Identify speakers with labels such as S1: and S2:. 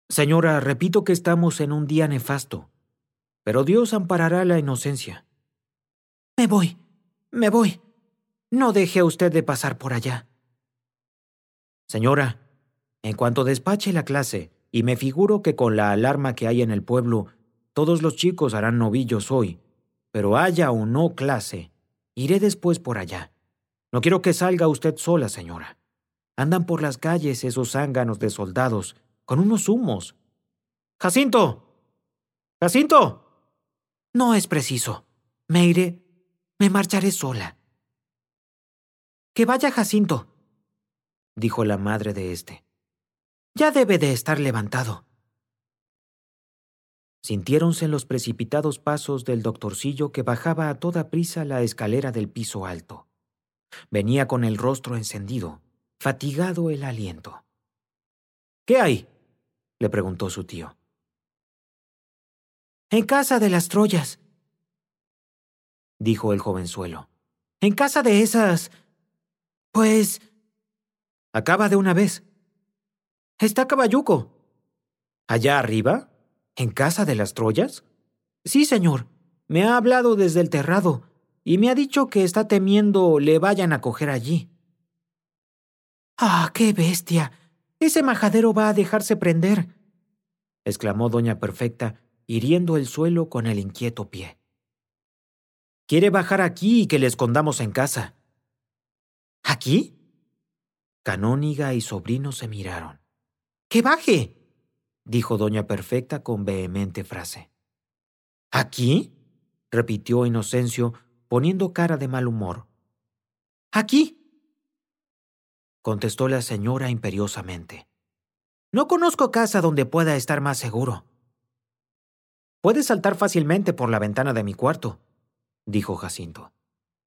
S1: Señora, repito que estamos en un día nefasto, pero Dios amparará la inocencia. Me voy, me voy. No deje a usted de pasar por allá. Señora, en cuanto despache la clase, y me figuro que con la alarma que hay en el pueblo, todos los chicos harán novillos hoy, pero haya o no clase, iré después por allá. No quiero que salga usted sola, señora. Andan por las calles esos zánganos de soldados, con unos humos. ¡Jacinto! ¡Jacinto! No es preciso. Me iré. Me marcharé sola. Que vaya Jacinto, dijo la madre de éste. Ya debe de estar levantado. Sintiéronse los precipitados pasos del doctorcillo que bajaba a toda prisa la escalera del piso alto. Venía con el rostro encendido, fatigado el aliento. ¿Qué hay?, le preguntó su tío. En casa de las Troyas, dijo el jovenzuelo. En casa de esas... Pues... Acaba de una vez. Está Caballuco. ¿Allá arriba? ¿En casa de las Troyas? Sí, señor. Me ha hablado desde el terrado y me ha dicho que está temiendo le vayan a coger allí. ¡Ah, qué bestia! Ese majadero va a dejarse prender, exclamó doña Perfecta, hiriendo el suelo con el inquieto pie. Quiere bajar aquí y que le escondamos en casa. ¿Aquí? Canóniga y sobrino se miraron. ¡Que baje!, dijo doña Perfecta con vehemente frase. ¿Aquí?, repitió Inocencio, poniendo cara de mal humor. «Aquí», contestó la señora imperiosamente. «No conozco casa donde pueda estar más seguro». «Puede saltar fácilmente por la ventana de mi cuarto», dijo Jacinto.